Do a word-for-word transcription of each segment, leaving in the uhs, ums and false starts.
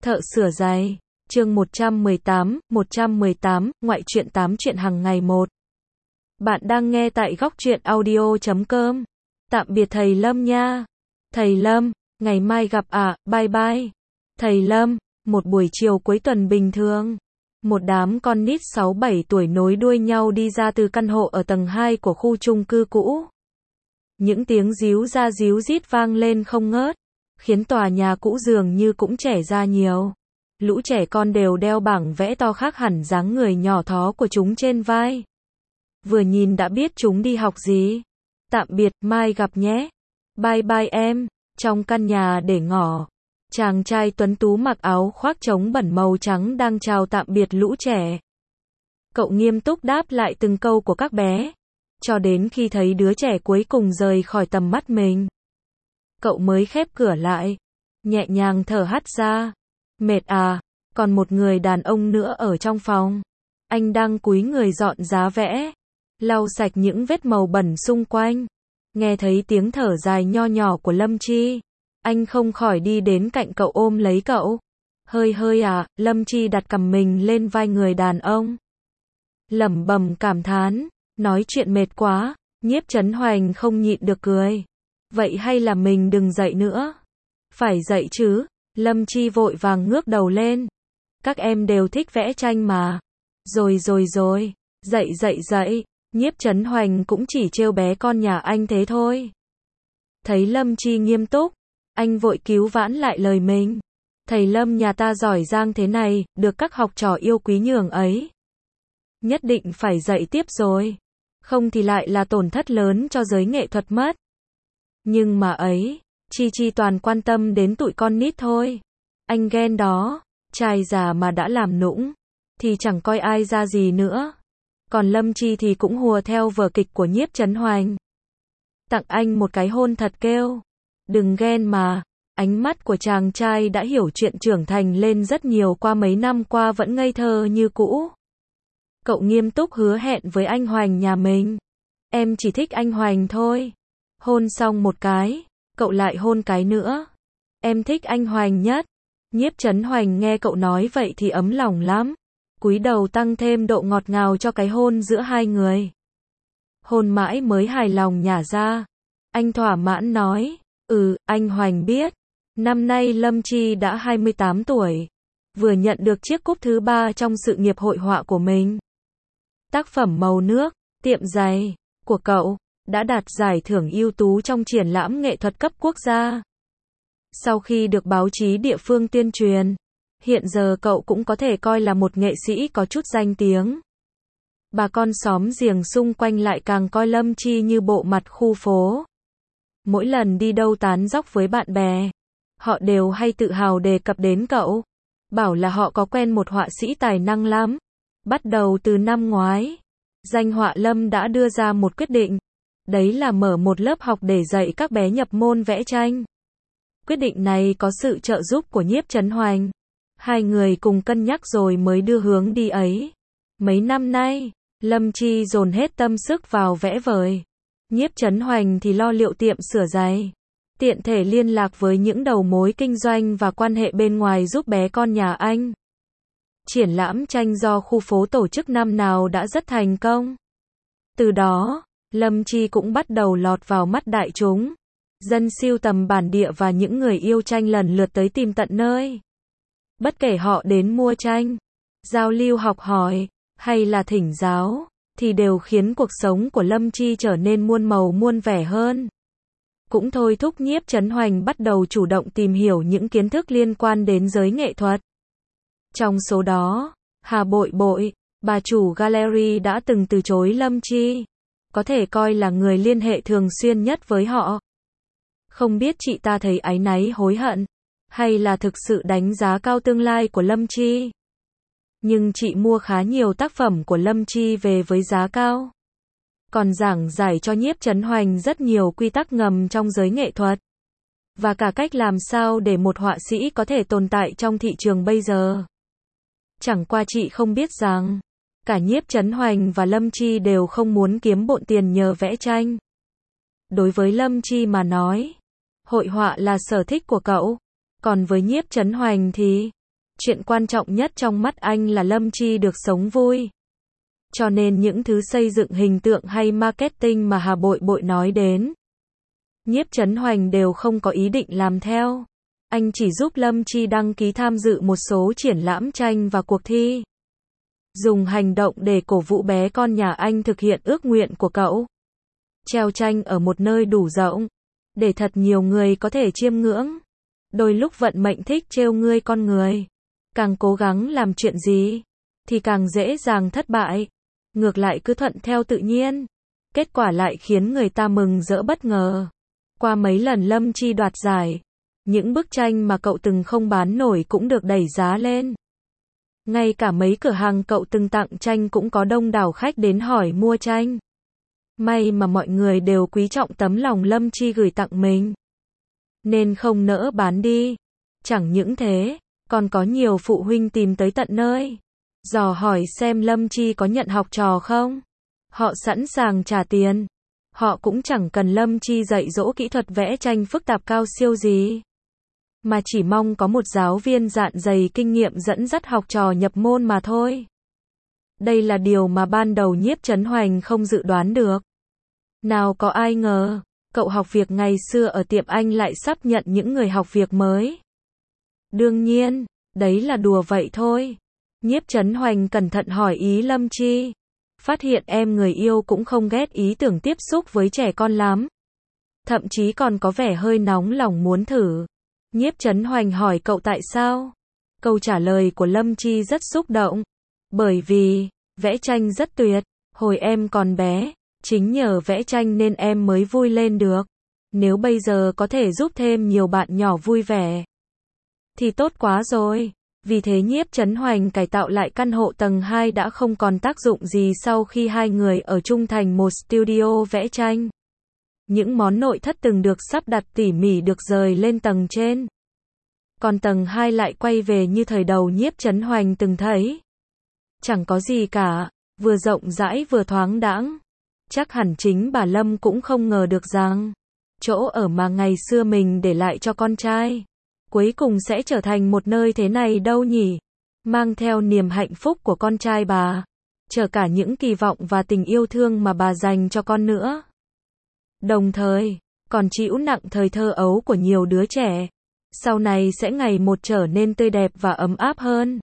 Thợ sửa giày, chương một trăm mười tám, một trăm mười tám, ngoại truyện tám chuyện hàng ngày một. Bạn đang nghe tại góc truyện audio chấm com. Tạm biệt thầy Lâm nha. Thầy Lâm, ngày mai gặp ạ, à, bye bye. Thầy Lâm, một buổi chiều cuối tuần bình thường. Một đám con nít sáu bảy tuổi nối đuôi nhau đi ra từ căn hộ ở tầng hai của khu chung cư cũ. Những tiếng ríu ra ríu rít vang lên không ngớt, khiến tòa nhà cũ dường như cũng trẻ ra nhiều. Lũ trẻ con đều đeo bảng vẽ to khác hẳn dáng người nhỏ thó của chúng trên vai. Vừa nhìn đã biết chúng đi học gì. Tạm biệt, mai gặp nhé. Bye bye em. Trong căn nhà để ngỏ, chàng trai tuấn tú mặc áo khoác chống bẩn màu trắng đang chào tạm biệt lũ trẻ. Cậu nghiêm túc đáp lại từng câu của các bé, cho đến khi thấy đứa trẻ cuối cùng rời khỏi tầm mắt mình. Cậu mới khép cửa lại, nhẹ nhàng thở hắt ra. Mệt à, còn một người đàn ông nữa ở trong phòng. Anh đang cúi người dọn giá vẽ, lau sạch những vết màu bẩn xung quanh. Nghe thấy tiếng thở dài nho nhỏ của Lâm Chi, anh không khỏi đi đến cạnh cậu ôm lấy cậu. Hơi hơi à, Lâm Chi đặt cằm mình lên vai người đàn ông, lẩm bẩm cảm thán, nói chuyện mệt quá. Nhiếp Chấn Hoành không nhịn được cười. Vậy hay là mình đừng dậy nữa? Phải dậy chứ. Lâm Chi vội vàng ngước đầu lên. Các em đều thích vẽ tranh mà. Rồi rồi rồi, dậy dậy dậy. Nhiếp Chấn Hoành cũng chỉ trêu bé con nhà anh thế thôi. Thấy Lâm Chi nghiêm túc, anh vội cứu vãn lại lời mình. Thầy Lâm nhà ta giỏi giang thế này, được các học trò yêu quý nhường ấy. Nhất định phải dạy tiếp rồi. Không thì lại là tổn thất lớn cho giới nghệ thuật mất. Nhưng mà ấy, Chi Chi toàn quan tâm đến tụi con nít thôi. Anh ghen đó, trai già mà đã làm nũng, thì chẳng coi ai ra gì nữa. Còn Lâm Chi thì cũng hùa theo vở kịch của Nhiếp Chấn Hoành. Tặng anh một cái hôn thật kêu. Đừng ghen mà. Ánh mắt của chàng trai đã hiểu chuyện trưởng thành lên rất nhiều qua mấy năm qua vẫn ngây thơ như cũ. Cậu nghiêm túc hứa hẹn với anh Hoành nhà mình. Em chỉ thích anh Hoành thôi. Hôn xong một cái, cậu lại hôn cái nữa. Em thích anh Hoành nhất. Nhiếp Chấn Hoành nghe cậu nói vậy thì ấm lòng lắm. Cúi đầu tăng thêm độ ngọt ngào cho cái hôn giữa hai người. Hôn mãi mới hài lòng nhả ra. Anh thỏa mãn nói, ừ, anh Hoành biết. Năm nay Lâm Chi đã hai mươi tám tuổi. Vừa nhận được chiếc cúp thứ ba trong sự nghiệp hội họa của mình. Tác phẩm Màu Nước, Tiệm Giày, của cậu, đã đạt giải thưởng ưu tú trong triển lãm nghệ thuật cấp quốc gia. Sau khi được báo chí địa phương tuyên truyền, hiện giờ cậu cũng có thể coi là một nghệ sĩ có chút danh tiếng. Bà con xóm giềng xung quanh lại càng coi Lâm Chi như bộ mặt khu phố. Mỗi lần đi đâu tán dóc với bạn bè, họ đều hay tự hào đề cập đến cậu, bảo là họ có quen một họa sĩ tài năng lắm. Bắt đầu từ năm ngoái, Danh Họa Lâm đã đưa ra một quyết định, đấy là mở một lớp học để dạy các bé nhập môn vẽ tranh. Quyết định này có sự trợ giúp của Nhiếp Chấn Hoành. Hai người cùng cân nhắc rồi mới đưa hướng đi ấy. Mấy năm nay, Lâm Chi dồn hết tâm sức vào vẽ vời. Nhiếp Chấn Hoành thì lo liệu tiệm sửa giày. Tiện thể liên lạc với những đầu mối kinh doanh và quan hệ bên ngoài giúp bé con nhà anh. Triển lãm tranh do khu phố tổ chức năm nào đã rất thành công. Từ đó, Lâm Chi cũng bắt đầu lọt vào mắt đại chúng. Dân sưu tầm bản địa và những người yêu tranh lần lượt tới tìm tận nơi. Bất kể họ đến mua tranh, giao lưu học hỏi, hay là thỉnh giáo, thì đều khiến cuộc sống của Lâm Chi trở nên muôn màu muôn vẻ hơn. Cũng thôi thúc Nhiếp Chấn Hoành bắt đầu chủ động tìm hiểu những kiến thức liên quan đến giới nghệ thuật. Trong số đó, Hà Bội Bội, bà chủ gallery đã từng từ chối Lâm Chi, có thể coi là người liên hệ thường xuyên nhất với họ. Không biết chị ta thấy áy náy hối hận, hay là thực sự đánh giá cao tương lai của Lâm Chi. Nhưng chị mua khá nhiều tác phẩm của Lâm Chi về với giá cao. Còn giảng giải cho Nhiếp Chấn Hoành rất nhiều quy tắc ngầm trong giới nghệ thuật. Và cả cách làm sao để một họa sĩ có thể tồn tại trong thị trường bây giờ. Chẳng qua chị không biết rằng, cả Nhiếp Chấn Hoành và Lâm Chi đều không muốn kiếm bộn tiền nhờ vẽ tranh. Đối với Lâm Chi mà nói, hội họa là sở thích của cậu. Còn với Nhiếp Chấn Hoành thì, Chuyện quan trọng nhất trong mắt anh là Lâm Chi được sống vui. Cho nên những thứ xây dựng hình tượng hay marketing mà Hà Bội Bội nói đến, Nhiếp Chấn Hoành đều không có ý định làm theo. Anh chỉ giúp Lâm Chi đăng ký tham dự một số triển lãm tranh và cuộc thi. Dùng hành động để cổ vũ bé con nhà anh thực hiện ước nguyện của cậu. Treo tranh ở một nơi đủ rộng, để thật nhiều người có thể chiêm ngưỡng. Đôi lúc vận mệnh thích trêu ngươi con người. Càng cố gắng làm chuyện gì, thì càng dễ dàng thất bại. Ngược lại cứ thuận theo tự nhiên. Kết quả lại khiến người ta mừng rỡ bất ngờ. Qua mấy lần Lâm Chi đoạt giải, những bức tranh mà cậu từng không bán nổi cũng được đẩy giá lên. Ngay cả mấy cửa hàng cậu từng tặng tranh cũng có đông đảo khách đến hỏi mua tranh. May mà mọi người đều quý trọng tấm lòng Lâm Chi gửi tặng mình, nên không nỡ bán đi. Chẳng những thế, còn có nhiều phụ huynh tìm tới tận nơi, dò hỏi xem Lâm Chi có nhận học trò không. Họ sẵn sàng trả tiền. Họ cũng chẳng cần Lâm Chi dạy dỗ kỹ thuật vẽ tranh phức tạp cao siêu gì, mà chỉ mong có một giáo viên dạn dày kinh nghiệm dẫn dắt học trò nhập môn mà thôi. Đây là điều mà ban đầu Nhiếp Chấn Hoành không dự đoán được. Nào có ai ngờ, cậu học việc ngày xưa ở tiệm anh lại sắp nhận những người học việc mới. Đương nhiên, đấy là đùa vậy thôi. Nhiếp Chấn Hoành cẩn thận hỏi ý Lâm Chi. Phát hiện em người yêu cũng không ghét ý tưởng tiếp xúc với trẻ con lắm. Thậm chí còn có vẻ hơi nóng lòng muốn thử. Nhiếp Chấn Hoành hỏi cậu tại sao? Câu trả lời của Lâm Chi rất xúc động. Bởi vì, vẽ tranh rất tuyệt. Hồi em còn bé, chính nhờ vẽ tranh nên em mới vui lên được. Nếu bây giờ có thể giúp thêm nhiều bạn nhỏ vui vẻ, thì tốt quá rồi. Vì thế Nhiếp Chấn Hoành cải tạo lại căn hộ tầng hai đã không còn tác dụng gì sau khi hai người ở chung thành một studio vẽ tranh. Những món nội thất từng được sắp đặt tỉ mỉ được dời lên tầng trên. Còn tầng hai lại quay về như thời đầu Nhiếp Chấn Hoành từng thấy. Chẳng có gì cả, vừa rộng rãi vừa thoáng đãng. Chắc hẳn chính bà Lâm cũng không ngờ được rằng, chỗ ở mà ngày xưa mình để lại cho con trai, cuối cùng sẽ trở thành một nơi thế này đâu nhỉ? Mang theo niềm hạnh phúc của con trai bà, chở cả những kỳ vọng và tình yêu thương mà bà dành cho con nữa. Đồng thời, còn trĩu nặng thời thơ ấu của nhiều đứa trẻ, sau này sẽ ngày một trở nên tươi đẹp và ấm áp hơn.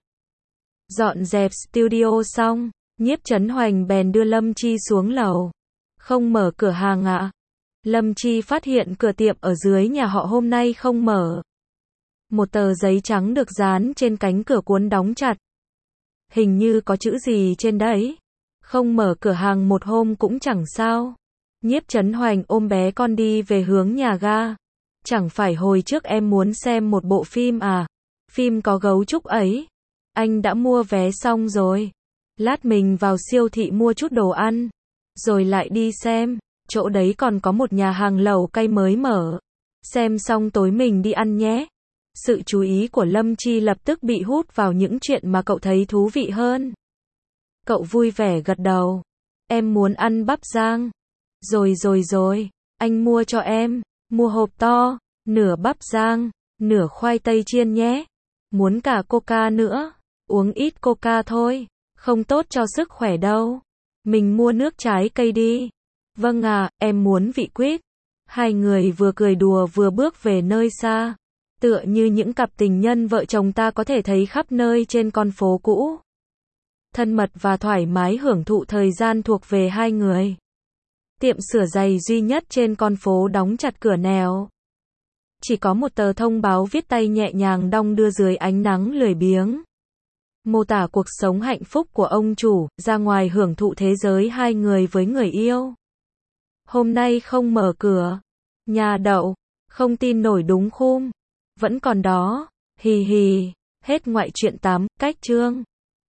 Dọn dẹp studio xong, Nhiếp Chấn Hoành bèn đưa Lâm Chi xuống lầu. Không mở cửa hàng ạ? À? Lâm Chi phát hiện cửa tiệm ở dưới nhà họ hôm nay không mở. Một tờ giấy trắng được dán trên cánh cửa cuốn đóng chặt. Hình như có chữ gì trên đấy. Không mở cửa hàng một hôm cũng chẳng sao. Nhiếp Chấn Hoành ôm bé con đi về hướng nhà ga. Chẳng phải hồi trước em muốn xem một bộ phim à? Phim có gấu trúc ấy. Anh đã mua vé xong rồi. Lát mình vào siêu thị mua chút đồ ăn, rồi lại đi xem. Chỗ đấy còn có một nhà hàng lẩu cay mới mở. Xem xong tối mình đi ăn nhé. Sự chú ý của Lâm Chi lập tức bị hút vào những chuyện mà cậu thấy thú vị hơn. Cậu vui vẻ gật đầu. Em muốn ăn bắp rang. Rồi rồi rồi, anh mua cho em. Mua hộp to, nửa bắp rang, nửa khoai tây chiên nhé. Muốn cả coca nữa. Uống ít coca thôi, không tốt cho sức khỏe đâu. Mình mua nước trái cây đi. Vâng à, em muốn vị quýt. Hai người vừa cười đùa vừa bước về nơi xa. Tựa như những cặp tình nhân vợ chồng ta có thể thấy khắp nơi trên con phố cũ. Thân mật và thoải mái hưởng thụ thời gian thuộc về hai người. Tiệm sửa giày duy nhất trên con phố đóng chặt cửa nẻo. Chỉ có một tờ thông báo viết tay nhẹ nhàng đong đưa dưới ánh nắng lười biếng. Mô tả cuộc sống hạnh phúc của ông chủ, ra ngoài hưởng thụ thế giới hai người với người yêu. Hôm nay không mở cửa. Nhà đậu. Không tin nổi đúng khum. Vẫn còn đó. Hì hì. Hết ngoại truyện tám, cách chương.